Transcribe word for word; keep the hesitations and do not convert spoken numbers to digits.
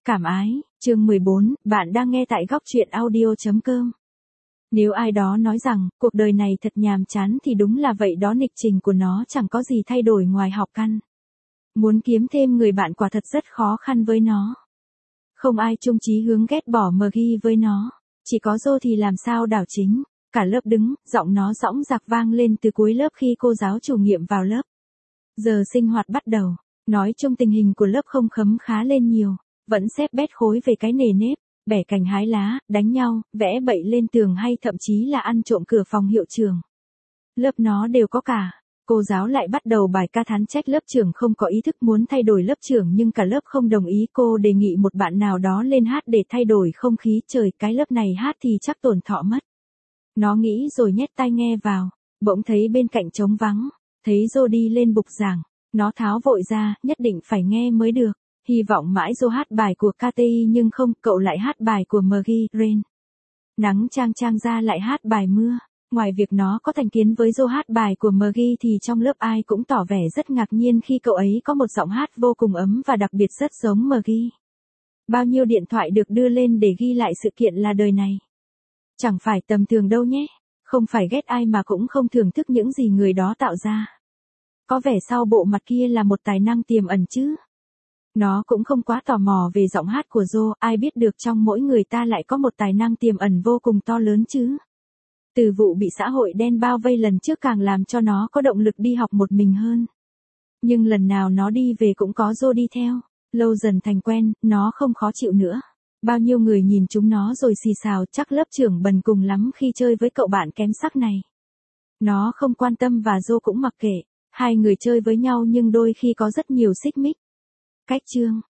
Cảm ái, chương mười bốn, bạn đang nghe tại góc truyện audio chấm com. Nếu ai đó nói rằng, cuộc đời này thật nhàm chán thì đúng là vậy đó, lịch trình của nó chẳng có gì thay đổi ngoài học căn. Muốn kiếm thêm người bạn quả thật rất khó khăn với nó. Không ai chung chí hướng ghét bỏ Maggie với nó, chỉ có Joe thì làm sao đảo chính. Cả lớp đứng, giọng nó dõng dạc vang lên từ cuối lớp khi cô giáo chủ nhiệm vào lớp. Giờ sinh hoạt bắt đầu, nói chung tình hình của lớp không khấm khá lên nhiều. Vẫn xếp bét khối về cái nề nếp, bẻ cành hái lá, đánh nhau, vẽ bậy lên tường hay thậm chí là ăn trộm cửa phòng hiệu trưởng. Lớp nó đều có cả. Cô giáo lại bắt đầu bài ca thán trách lớp trưởng không có ý thức muốn thay đổi lớp trưởng, nhưng cả lớp không đồng ý. Cô đề nghị một bạn nào đó lên hát để thay đổi không khí. Trời, cái lớp này hát thì chắc tổn thọ mất. Nó nghĩ rồi nhét tai nghe vào, bỗng thấy bên cạnh trống vắng, thấy Joe đi lên bục giảng. Nó tháo vội ra, nhất định phải nghe mới được. Hy vọng mãi Joe hát bài của ca tê i nhưng không, cậu lại hát bài của Maggie, Rain. Nắng chang chang ra lại hát bài mưa. Ngoài việc nó có thành kiến với Joe hát bài của Maggie thì trong lớp ai cũng tỏ vẻ rất ngạc nhiên khi cậu ấy có một giọng hát vô cùng ấm và đặc biệt rất giống Maggie. Bao nhiêu điện thoại được đưa lên để ghi lại sự kiện là đời này. Chẳng phải tầm thường đâu nhé, không phải ghét ai mà cũng không thưởng thức những gì người đó tạo ra. Có vẻ sau bộ mặt kia là một tài năng tiềm ẩn chứ. Nó cũng không quá tò mò về giọng hát của Joe, ai biết được trong mỗi người ta lại có một tài năng tiềm ẩn vô cùng to lớn chứ. Từ vụ bị xã hội đen bao vây lần trước càng làm cho nó có động lực đi học một mình hơn. Nhưng lần nào nó đi về cũng có Joe đi theo, lâu dần thành quen, nó không khó chịu nữa. Bao nhiêu người nhìn chúng nó rồi xì xào, chắc lớp trưởng bần cùng lắm khi chơi với cậu bạn kém sắc này. Nó không quan tâm và Joe cũng mặc kệ, hai người chơi với nhau nhưng đôi khi có rất nhiều xích mích. Cách chương